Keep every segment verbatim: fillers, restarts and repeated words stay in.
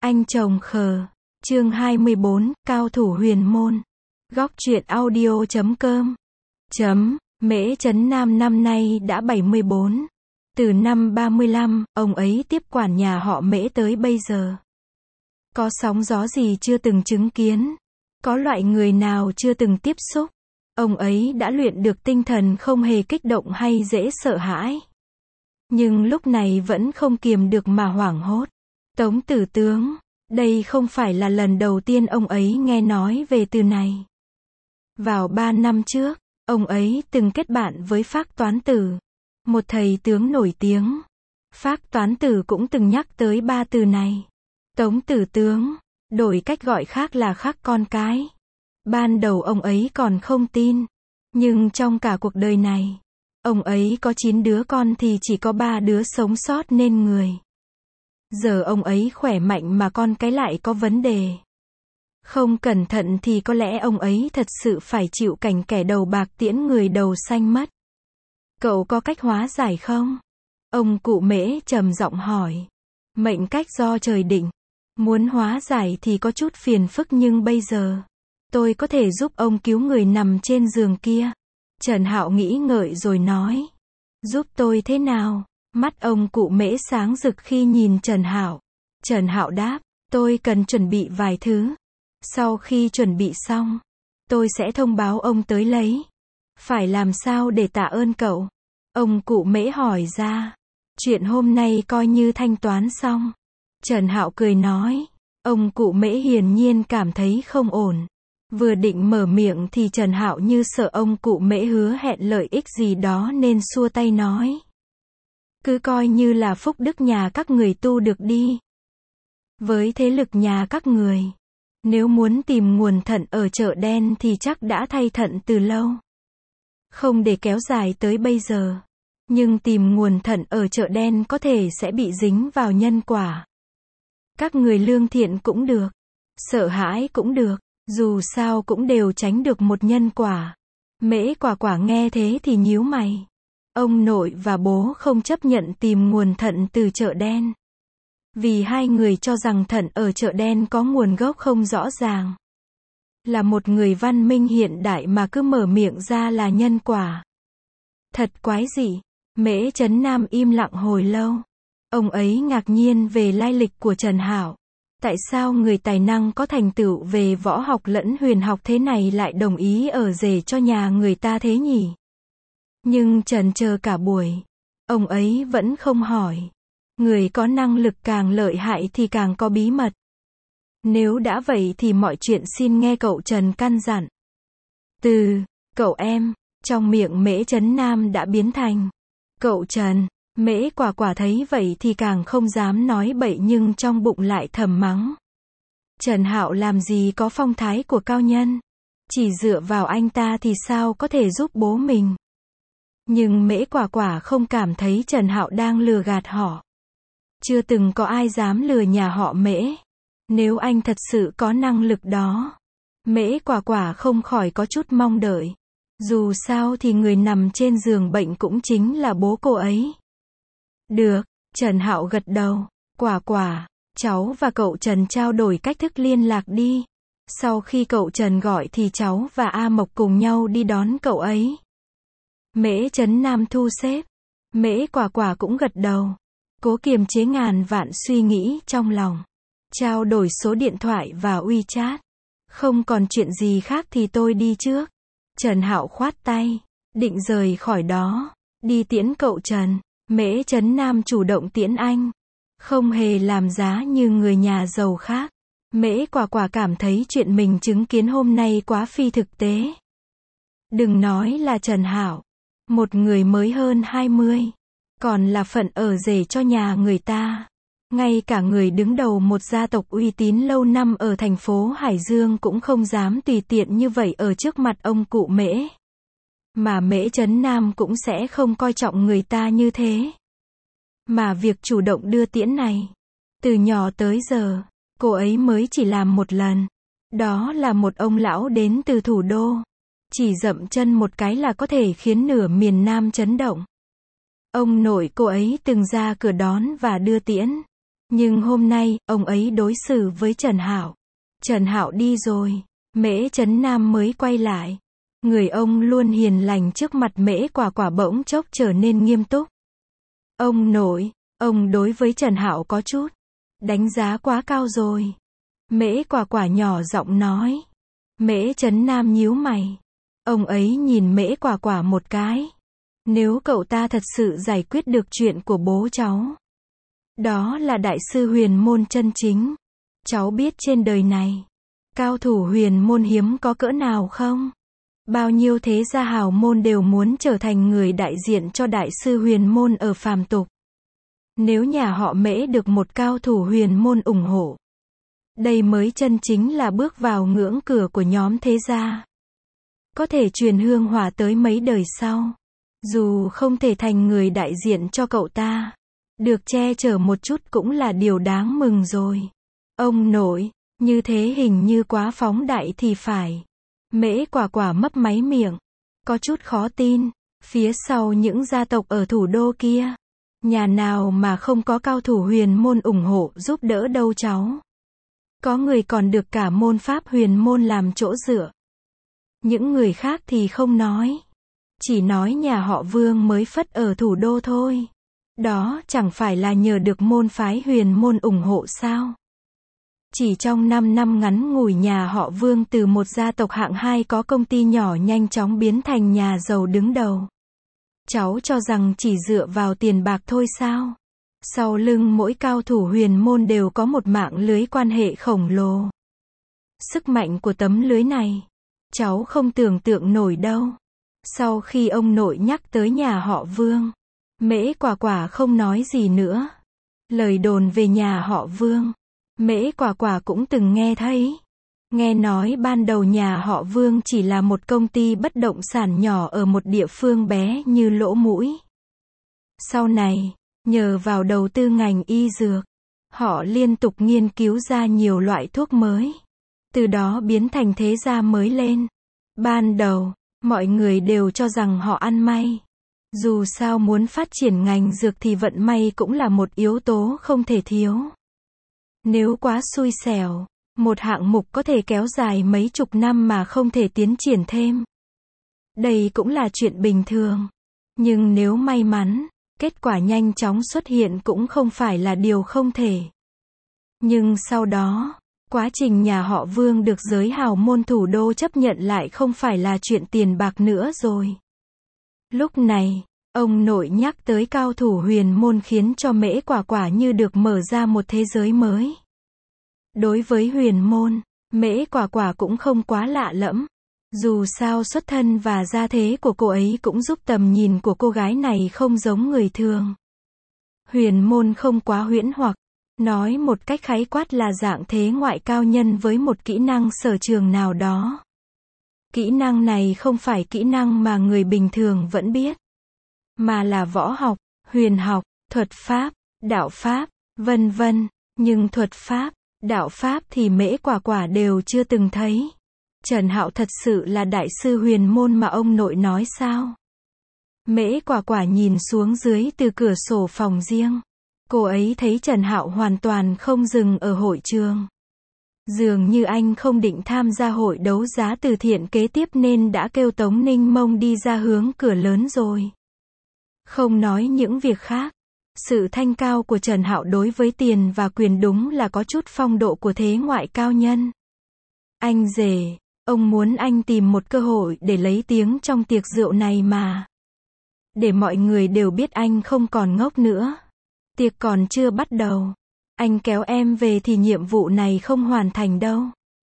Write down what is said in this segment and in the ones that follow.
Anh chồng khờ. Chương hai mươi bốn, cao thủ huyền môn. Góc truyện audio chấm com. Chấm, Mễ Trấn Nam năm nay đã bảy mươi bốn. Từ năm ba mươi lăm, ông ấy tiếp quản nhà họ Mễ tới bây giờ. Có sóng gió gì chưa từng chứng kiến, có loại người nào chưa từng tiếp xúc. Ông ấy đã luyện được tinh thần không hề kích động hay dễ sợ hãi. Nhưng lúc này vẫn không kiềm được mà hoảng hốt. Tống Tử Tướng, đây không phải là lần đầu tiên ông ấy nghe nói về từ này. Vào ba năm trước, ông ấy từng kết bạn với Phác Toán Tử, một thầy tướng nổi tiếng. Phác Toán Tử cũng từng nhắc tới ba từ này. Tống Tử Tướng, đổi cách gọi khác là Khắc con cái. Ban đầu ông ấy còn không tin, nhưng trong cả cuộc đời này, ông ấy có chín đứa con thì chỉ có ba đứa sống sót nên người. Giờ ông ấy khỏe mạnh mà con cái lại có vấn đề. Không cẩn thận thì có lẽ ông ấy thật sự phải chịu cảnh kẻ đầu bạc tiễn người đầu xanh mất. Cậu có cách hóa giải không? Ông cụ Mễ trầm giọng hỏi. Mệnh cách do trời định. Muốn hóa giải thì có chút phiền phức nhưng bây giờ, tôi có thể giúp ông cứu người nằm trên giường kia. Trần Hạo nghĩ ngợi rồi nói. Giúp tôi thế nào? Mắt ông cụ Mễ sáng rực khi nhìn Trần Hạo. Trần Hạo đáp, tôi cần chuẩn bị vài thứ. Sau khi chuẩn bị xong, tôi sẽ thông báo ông tới lấy. Phải làm sao để tạ ơn cậu? Ông cụ Mễ hỏi ra. Chuyện hôm nay coi như thanh toán xong. Trần Hạo cười nói. Ông cụ Mễ hiển nhiên cảm thấy không ổn. Vừa định mở miệng thì Trần Hạo như sợ ông cụ Mễ hứa hẹn lợi ích gì đó nên xua tay nói. Cứ coi như là phúc đức nhà các người tu được đi. Với thế lực nhà các người, nếu muốn tìm nguồn thận ở chợ đen thì chắc đã thay thận từ lâu. Không để kéo dài tới bây giờ. Nhưng tìm nguồn thận ở chợ đen có thể sẽ bị dính vào nhân quả. Các người lương thiện cũng được, sợ hãi cũng được, dù sao cũng đều tránh được một nhân quả. Mễ Quả Quả nghe thế thì nhíu mày. Ông nội và bố không chấp nhận tìm nguồn thận từ chợ đen. Vì hai người cho rằng thận ở chợ đen có nguồn gốc không rõ ràng. Là một người văn minh hiện đại mà cứ mở miệng ra là nhân quả. Thật quái dị. Mễ Trấn Nam im lặng hồi lâu. Ông ấy ngạc nhiên về lai lịch của Trần Hạo. Tại sao người tài năng có thành tựu về võ học lẫn huyền học thế này lại đồng ý ở rể cho nhà người ta thế nhỉ? Nhưng chần chờ cả buổi, ông ấy vẫn không hỏi. Người có năng lực càng lợi hại thì càng có bí mật. Nếu đã vậy thì mọi chuyện xin nghe cậu Trần căn dặn. Từ cậu em, trong miệng Mễ Trấn Nam đã biến thành cậu Trần. Mễ Quả Quả thấy vậy thì càng không dám nói bậy nhưng trong bụng lại thầm mắng. Trần Hạo làm gì có phong thái của cao nhân. Chỉ dựa vào anh ta thì sao có thể giúp bố mình. Nhưng Mễ Quả Quả không cảm thấy Trần Hạo đang lừa gạt họ. Chưa từng có ai dám lừa nhà họ Mễ. Nếu anh thật sự có năng lực đó, Mễ Quả Quả không khỏi có chút mong đợi. Dù sao thì người nằm trên giường bệnh cũng chính là bố cô ấy. Được, Trần Hạo gật đầu. Quả Quả, cháu và cậu Trần trao đổi cách thức liên lạc đi. Sau khi cậu Trần gọi thì cháu và A Mộc cùng nhau đi đón cậu ấy. Mễ Trấn Nam thu xếp. Mễ Quả Quả cũng gật đầu. Cố kiềm chế ngàn vạn suy nghĩ trong lòng. Trao đổi số điện thoại và WeChat. Không còn chuyện gì khác thì tôi đi trước. Trần Hạo khoát tay, định rời khỏi đó, đi tiễn cậu Trần. Mễ Trấn Nam chủ động tiễn anh, không hề làm giá như người nhà giàu khác. Mễ Quả Quả cảm thấy chuyện mình chứng kiến hôm nay quá phi thực tế. Đừng nói là Trần Hạo, một người mới hơn hai mươi, còn là phận ở rể cho nhà người ta. Ngay cả người đứng đầu một gia tộc uy tín lâu năm ở thành phố Hải Dương cũng không dám tùy tiện như vậy ở trước mặt ông cụ Mễ. Mà Mễ Trấn Nam cũng sẽ không coi trọng người ta như thế. Mà việc chủ động đưa tiễn này, từ nhỏ tới giờ, cô ấy mới chỉ làm một lần. Đó là một ông lão đến từ thủ đô. Chỉ dậm chân một cái là có thể khiến nửa miền Nam chấn động. Ông nội cô ấy từng ra cửa đón và đưa tiễn. Nhưng hôm nay, ông ấy đối xử với Trần Hạo. Trần Hạo đi rồi, Mễ Trấn Nam mới quay lại. Người ông luôn hiền lành trước mặt Mễ Quả Quả bỗng chốc trở nên nghiêm túc. Ông nội, ông đối với Trần Hạo có chút đánh giá quá cao rồi. Mễ Quả Quả nhỏ giọng nói. Mễ Trấn Nam nhíu mày. Ông ấy nhìn Mễ Quả Quả một cái. Nếu cậu ta thật sự giải quyết được chuyện của bố cháu, đó là đại sư huyền môn chân chính. Cháu biết trên đời này, cao thủ huyền môn hiếm có cỡ nào không? Bao nhiêu thế gia hào môn đều muốn trở thành người đại diện cho đại sư huyền môn ở phàm tục. Nếu nhà họ Mễ được một cao thủ huyền môn ủng hộ, đây mới chân chính là bước vào ngưỡng cửa của nhóm thế gia. Có thể truyền hương hỏa tới mấy đời sau. Dù không thể thành người đại diện cho cậu ta, được che chở một chút cũng là điều đáng mừng rồi. Ông nội, như thế hình như quá phóng đại thì phải. Mễ Quả Quả mấp máy miệng, có chút khó tin. Phía sau những gia tộc ở thủ đô kia, nhà nào mà không có cao thủ huyền môn ủng hộ giúp đỡ đâu cháu. Có người còn được cả môn pháp huyền môn làm chỗ dựa. Những người khác thì không nói. Chỉ nói nhà họ Vương mới phất ở thủ đô thôi. Đó chẳng phải là nhờ được môn phái huyền môn ủng hộ sao? Chỉ trong năm năm ngắn ngủi nhà họ Vương từ một gia tộc hạng hai có công ty nhỏ nhanh chóng biến thành nhà giàu đứng đầu. Cháu cho rằng chỉ dựa vào tiền bạc thôi sao? Sau lưng mỗi cao thủ huyền môn đều có một mạng lưới quan hệ khổng lồ. Sức mạnh của tấm lưới này, cháu không tưởng tượng nổi đâu. Sau khi ông nội nhắc tới nhà họ Vương, Mễ Quả Quả không nói gì nữa. Lời đồn về nhà họ Vương, Mễ Quả Quả cũng từng nghe thấy. Nghe nói ban đầu nhà họ Vương chỉ là một công ty bất động sản nhỏ ở một địa phương bé như lỗ mũi. Sau này, nhờ vào đầu tư ngành y dược, họ liên tục nghiên cứu ra nhiều loại thuốc mới. Từ đó biến thành thế gia mới lên. Ban đầu, mọi người đều cho rằng họ ăn may. Dù sao muốn phát triển ngành dược thì vận may cũng là một yếu tố không thể thiếu. Nếu quá xui xẻo, một hạng mục có thể kéo dài mấy chục năm mà không thể tiến triển thêm. Đây cũng là chuyện bình thường. Nhưng nếu may mắn, kết quả nhanh chóng xuất hiện cũng không phải là điều không thể. Nhưng sau đó, quá trình nhà họ Vương được giới hào môn thủ đô chấp nhận lại không phải là chuyện tiền bạc nữa rồi. Lúc này, ông nội nhắc tới cao thủ huyền môn khiến cho Mễ Quả Quả như được mở ra một thế giới mới. Đối với huyền môn, Mễ Quả Quả cũng không quá lạ lẫm. Dù sao xuất thân và gia thế của cô ấy cũng giúp tầm nhìn của cô gái này không giống người thường. Huyền môn không quá huyễn hoặc, nói một cách khái quát là dạng thế ngoại cao nhân với một kỹ năng sở trường nào đó. Kỹ năng này không phải kỹ năng mà người bình thường vẫn biết, mà là võ học, huyền học, thuật pháp, đạo pháp, vân vân. Nhưng thuật pháp, đạo pháp thì Mễ Quả Quả đều chưa từng thấy. Trần Hạo thật sự là đại sư huyền môn mà ông nội nói sao? Mễ Quả Quả nhìn xuống dưới từ cửa sổ phòng riêng. Cô ấy thấy Trần Hạo hoàn toàn không dừng ở hội trường. Dường như anh không định tham gia hội đấu giá từ thiện kế tiếp nên đã kêu Tống Ninh Mông đi ra hướng cửa lớn rồi. Không nói những việc khác, sự thanh cao của Trần Hạo đối với tiền và quyền đúng là có chút phong độ của thế ngoại cao nhân. Anh rể, ông muốn anh tìm một cơ hội để lấy tiếng trong tiệc rượu này mà. Để mọi người đều biết anh không còn ngốc nữa. Tiệc còn chưa bắt đầu. Anh kéo em về thì nhiệm vụ này không hoàn thành đâu.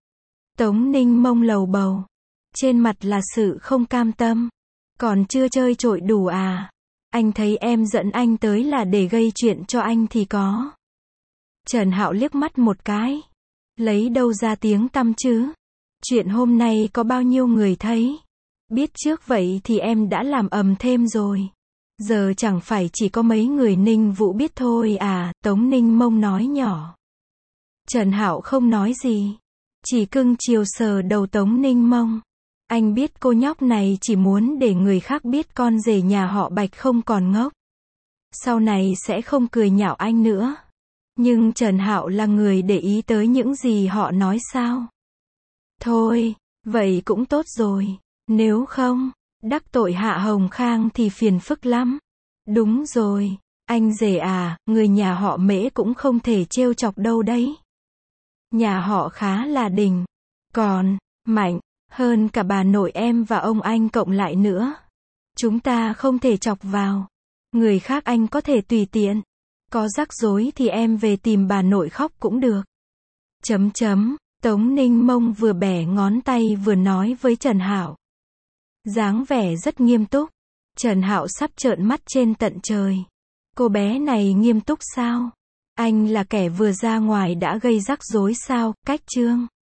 Tống Ninh Mông lầu bầu. Trên mặt là sự không cam tâm. Còn chưa chơi trội đủ à? Anh thấy em dẫn anh tới là để gây chuyện cho anh thì có. Trần Hạo liếc mắt một cái. Lấy đâu ra tiếng tăm chứ? Chuyện hôm nay có bao nhiêu người thấy? Biết trước vậy thì em đã làm ầm thêm rồi. Giờ chẳng phải chỉ có mấy người Ninh Vũ biết thôi à, Tống Ninh Mông nói nhỏ. Trần Hạo không nói gì. Chỉ cưng chiều sờ đầu Tống Ninh Mông. Anh biết cô nhóc này chỉ muốn để người khác biết con rể nhà họ Bạch không còn ngốc. Sau này sẽ không cười nhạo anh nữa. Nhưng Trần Hạo là người để ý tới những gì họ nói sao? Thôi, vậy cũng tốt rồi. Nếu không, đắc tội Hạ Hồng Khang thì phiền phức lắm. Đúng rồi, anh rể à, người nhà họ Mễ cũng không thể trêu chọc đâu đấy. Nhà họ khá là đỉnh. Còn, mạnh, hơn cả bà nội em và ông anh cộng lại nữa. Chúng ta không thể chọc vào. Người khác anh có thể tùy tiện. Có rắc rối thì em về tìm bà nội khóc cũng được. Chấm chấm, Tống Ninh Mông vừa bẻ ngón tay vừa nói với Trần Hạo. Dáng vẻ rất nghiêm túc. Trần Hạo sắp trợn mắt trên tận trời. Cô bé này nghiêm túc sao? Anh là kẻ vừa ra ngoài đã gây rắc rối sao? Cách Trương